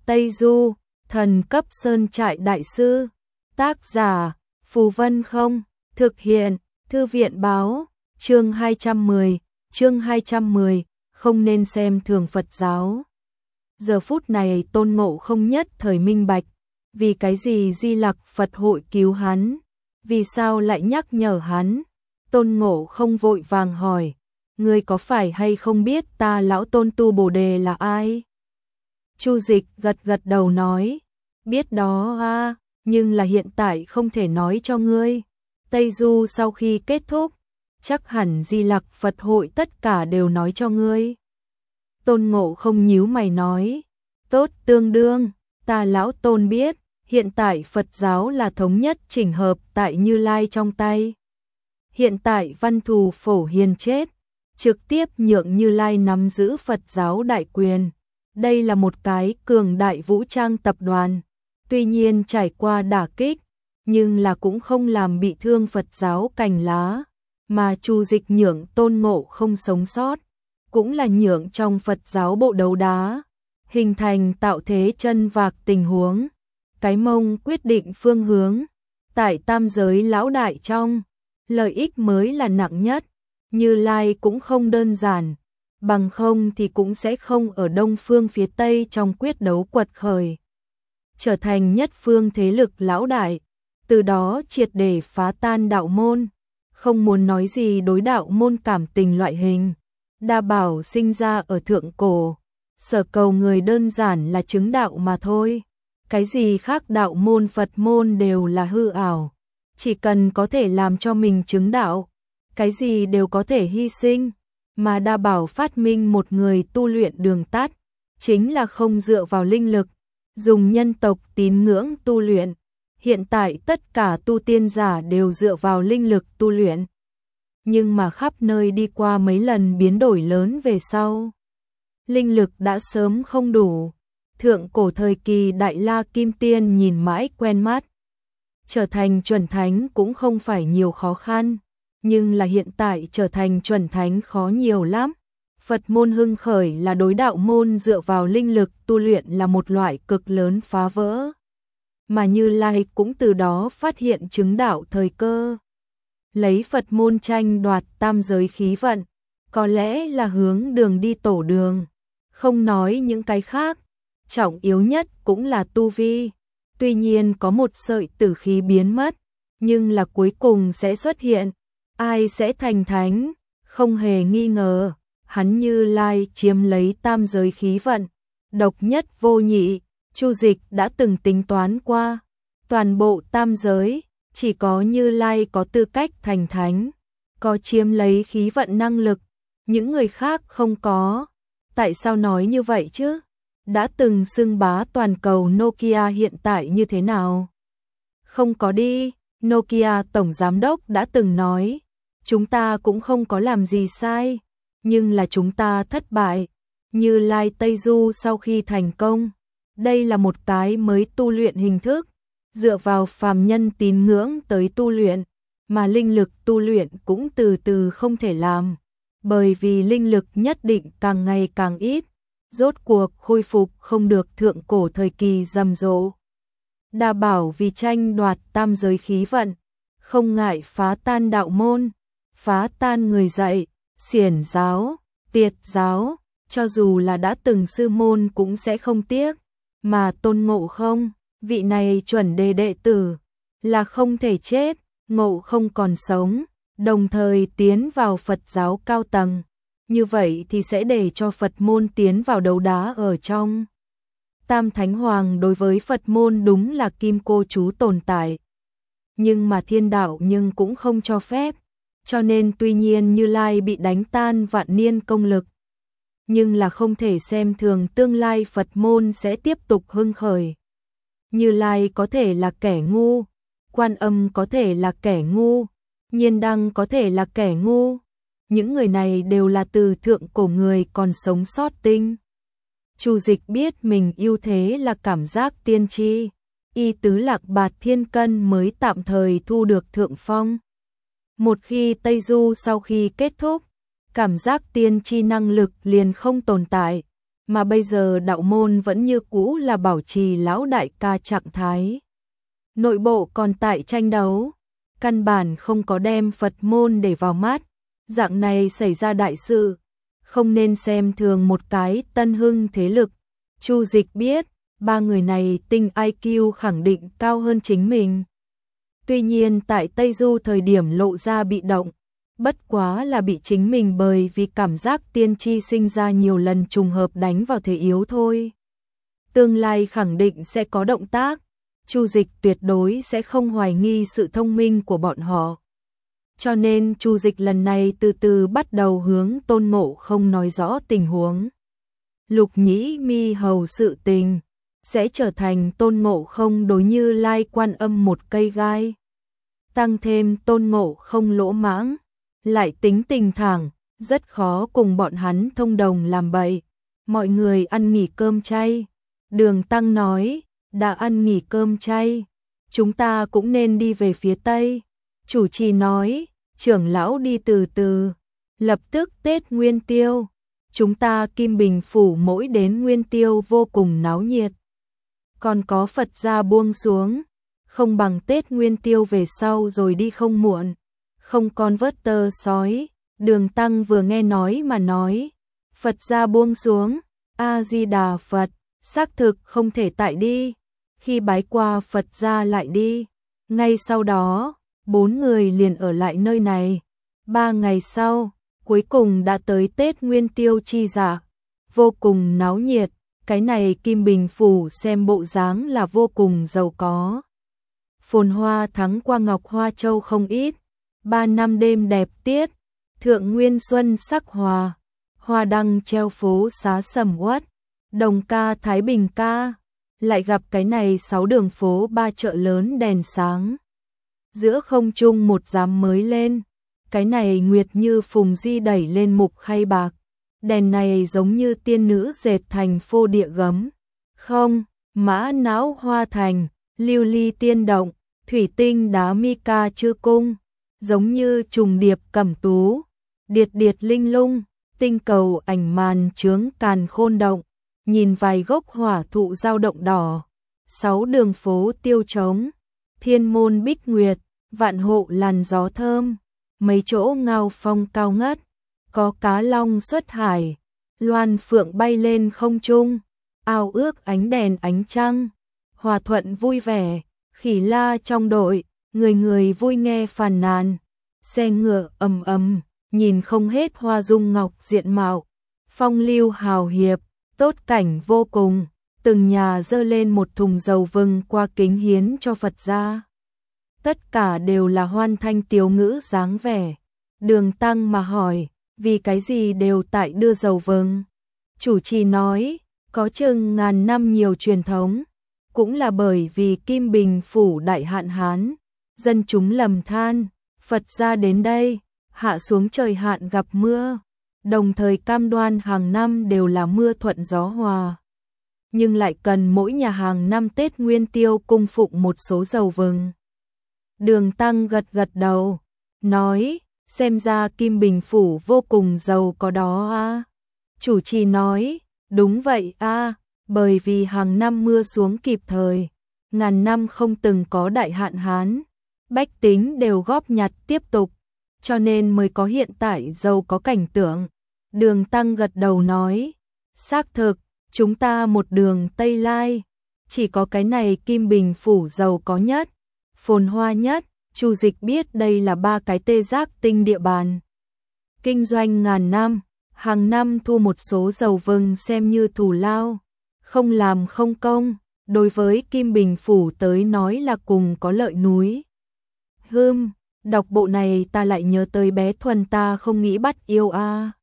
Tây Du, thần cấp sơn trại đại sư. Tác giả, Phù Vân Không. Thực hiện, Thư viện báo. Chương 210, không nên xem thường Phật giáo. Giờ phút này Tôn Ngộ Không nhất thời minh bạch, vì cái gì Di Lặc Phật hội cứu hắn, vì sao lại nhắc nhở hắn. Tôn Ngộ Không vội vàng hỏi, ngươi có phải hay không biết ta lão Tôn tu Bồ Đề là ai? Chu Dịch gật gật đầu nói, biết đó a, nhưng là hiện tại không thể nói cho ngươi. Tây Du sau khi kết thúc, chắc hẳn Di Lặc Phật hội tất cả đều nói cho ngươi. Tôn Ngộ Không nhíu mày nói, tốt, tương đương, ta lão Tôn biết, hiện tại Phật giáo là thống nhất chỉnh hợp tại Như Lai trong tay. Hiện tại Văn Thù Phổ Hiền chết, trực tiếp nhượng Như Lai nắm giữ Phật giáo đại quyền. Đây là một cái cường đại vũ trang tập đoàn, tuy nhiên trải qua đả kích, nhưng là cũng không làm bị thương Phật giáo cành lá, mà Chu Dịch nhượng Tôn Ngộ Không sống sót, cũng là nhượng trong Phật giáo bộ đấu đá, hình thành tạo thế chân vạc tình huống, cái mông quyết định phương hướng, tại tam giới lão đại trong, lợi ích mới là nặng nhất, Như Lai cũng không đơn giản, bằng không thì cũng sẽ không ở đông phương phía tây trong quyết đấu quật khởi, trở thành nhất phương thế lực lão đại, từ đó triệt để phá tan đạo môn, không muốn nói gì đối đạo môn cảm tình loại hình. Đa Bảo sinh ra ở thượng cổ, sở cầu người đơn giản là chứng đạo mà thôi. Cái gì khác đạo môn Phật môn đều là hư ảo, chỉ cần có thể làm cho mình chứng đạo, cái gì đều có thể hy sinh. Mà Đa Bảo phát minh một người tu luyện đường tắt, chính là không dựa vào linh lực, dùng nhân tộc tín ngưỡng tu luyện. Hiện tại tất cả tu tiên giả đều dựa vào linh lực tu luyện. Nhưng mà khắp nơi đi qua mấy lần biến đổi lớn về sau, linh lực đã sớm không đủ. Thượng cổ thời kỳ Đại La Kim Tiên nhìn mãi quen mắt, trở thành chuẩn thánh cũng không phải nhiều khó khăn, nhưng là hiện tại trở thành chuẩn thánh khó nhiều lắm. Phật môn hưng khởi là đối đạo môn dựa vào linh lực tu luyện là một loại cực lớn phá vỡ, mà Như Lai cũng từ đó phát hiện chứng đạo thời cơ. Lấy Phật môn tranh đoạt tam giới khí vận, có lẽ là hướng đường đi tổ đường, không nói những cái khác, trọng yếu nhất cũng là tu vi. Tuy nhiên có một sợi tử khí biến mất, nhưng là cuối cùng sẽ xuất hiện, ai sẽ thành thánh, không hề nghi ngờ, hắn Như Lai chiếm lấy tam giới khí vận, độc nhất vô nhị. Chu Dịch đã từng tính toán qua, toàn bộ tam giới, chỉ có Như Lai có tư cách thành thánh, có chiếm lấy khí vận năng lực, những người khác không có. Tại sao nói như vậy chứ? Đã từng xưng bá toàn cầu Nokia hiện tại như thế nào? Không có đi, Nokia tổng giám đốc đã từng nói, chúng ta cũng không có làm gì sai, nhưng là chúng ta thất bại. Như Lai Tây Du sau khi thành công, đây là một cái mới tu luyện hình thức, dựa vào phàm nhân tín ngưỡng tới tu luyện, mà linh lực tu luyện cũng từ từ không thể làm, bởi vì linh lực nhất định càng ngày càng ít, rốt cuộc khôi phục không được thượng cổ thời kỳ rầm rộ. Đa Bảo vì tranh đoạt tam giới khí vận, không ngại phá tan đạo môn, phá tan người dạy, xiển giáo, tiệt giáo, cho dù là đã từng sư môn cũng sẽ không tiếc. Mà Tôn Ngộ Không, vị này chuẩn đề đệ tử, là không thể chết, Ngộ Không còn sống, đồng thời tiến vào Phật giáo cao tầng. Như vậy thì sẽ để cho Phật môn tiến vào đấu đá ở trong. Tam Thánh Hoàng đối với Phật môn đúng là kim cô chú tồn tại. Nhưng mà thiên đạo nhưng cũng không cho phép. Cho nên tuy nhiên Như Lai bị đánh tan vạn niên công lực, nhưng là không thể xem thường tương lai Phật môn sẽ tiếp tục hưng khởi. Như Lai có thể là kẻ ngu, Quan Âm có thể là kẻ ngu, Nhiên Đăng có thể là kẻ ngu. Những người này đều là từ thượng cổ người còn sống sót tinh. Chu Dịch biết mình ưu thế là cảm giác tiên tri, y tứ Lạc Bạt Thiên Cân mới tạm thời thu được thượng phong. Một khi Tây Du sau khi kết thúc, cảm giác tiên tri năng lực liền không tồn tại, mà bây giờ đạo môn vẫn như cũ là bảo trì lão đại ca trạng thái. Nội bộ còn tại tranh đấu, căn bản không có đem Phật môn để vào mắt, dạng này xảy ra đại sự, không nên xem thường một cái tân hưng thế lực. Chu Dịch biết, ba người này tinh IQ khẳng định cao hơn chính mình. Tuy nhiên tại Tây Du thời điểm lộ ra bị động, bất quá là bị chính mình bởi vì cảm giác tiên tri sinh ra nhiều lần trùng hợp đánh vào thế yếu thôi. Tương lai khẳng định sẽ có động tác, Chu Dịch tuyệt đối sẽ không hoài nghi sự thông minh của bọn họ. Cho nên Chu Dịch lần này từ từ bắt đầu hướng Tôn Ngộ Không nói rõ tình huống. Lục Nhĩ Mi hầu sự tình sẽ trở thành Tôn Ngộ Không đối Như Lai Quan Âm một cây gai. Tăng thêm Tôn Ngộ Không lỗ mãng, lại tính tình thẳng, rất khó cùng bọn hắn thông đồng làm bậy. Mọi người ăn nghỉ cơm chay. Đường Tăng nói, đã ăn nghỉ cơm chay, chúng ta cũng nên đi về phía Tây. Chủ trì nói, trưởng lão đi từ từ, lập tức Tết Nguyên Tiêu. Chúng ta Kim Bình Phủ mỗi đến Nguyên Tiêu vô cùng náo nhiệt. Còn có Phật gia buông xuống, không bằng Tết Nguyên Tiêu về sau rồi đi không muộn. Không con vớt tơ sói, Đường Tăng vừa nghe nói mà nói, Phật gia buông xuống, A-di-đà Phật, xác thực không thể tại đi, khi bái qua Phật gia lại đi. Ngay sau đó, 4 người liền ở lại nơi này. 3 ngày sau, cuối cùng đã tới Tết Nguyên Tiêu chi dạ, vô cùng náo nhiệt. Cái này Kim Bình Phủ xem bộ dáng là vô cùng giàu có. Phồn hoa thắng qua Ngọc Hoa Châu không ít. 3 năm đêm đẹp tiết, thượng nguyên xuân sắc hòa, hoa đăng treo phố xá sầm uất, đồng ca Thái Bình ca, lại gặp cái này 6 đường phố 3 chợ lớn đèn sáng. Giữa không trung một giám mới lên, cái này nguyệt như phùng di đẩy lên mục khay bạc, đèn này giống như tiên nữ dệt thành phô địa gấm. Không, mã não hoa thành, lưu ly tiên động, thủy tinh đá mica chư cung, giống như trùng điệp cẩm tú, điệt điệt linh lung, tinh cầu ảnh màn chướng càn khôn động, nhìn vài gốc hỏa thụ dao động đỏ, 6 đường phố tiêu trống, thiên môn bích nguyệt, vạn hộ làn gió thơm, mấy chỗ ngao phong cao ngất, có cá long xuất hải, loan phượng bay lên không trung, ao ước ánh đèn ánh trăng, hòa thuận vui vẻ, khỉ la trong đội, người người vui nghe phàn nàn, xe ngựa ầm ầm, nhìn không hết hoa dung ngọc diện mạo, phong lưu hào hiệp, tốt cảnh vô cùng, từng nhà dơ lên một thùng dầu vừng qua kính hiến cho Phật gia. Tất cả đều là hoan thanh tiếu ngữ dáng vẻ. Đường Tăng mà hỏi, vì cái gì đều tại đưa dầu vừng? Chủ trì nói, có chừng ngàn năm nhiều truyền thống, cũng là bởi vì Kim Bình Phủ đại hạn hán, dân chúng lầm than, Phật gia đến đây, hạ xuống trời hạn gặp mưa, đồng thời cam đoan hàng năm đều là mưa thuận gió hòa. Nhưng lại cần mỗi nhà hàng năm Tết Nguyên Tiêu cung phụng một số dầu vừng. Đường Tăng gật gật đầu, nói, xem ra Kim Bình Phủ vô cùng giàu có đó a. Chủ trì nói, đúng vậy a, bởi vì hàng năm mưa xuống kịp thời, ngàn năm không từng có đại hạn hán, bách tính đều góp nhặt tiếp tục, cho nên mới có hiện tại giàu có cảnh tượng. Đường Tăng gật đầu nói, xác thực, chúng ta một đường Tây Lai, chỉ có cái này Kim Bình Phủ giàu có nhất, phồn hoa nhất. Chu Dịch biết đây là 3 cái tê giác tinh địa bàn. Kinh doanh ngàn năm, hàng năm thu một số dầu vừng xem như thù lao, không làm không công, đối với Kim Bình Phủ tới nói là cùng có lợi núi. Đọc bộ này ta lại nhớ tới bé Thuần ta không nghĩ bắt yêu a.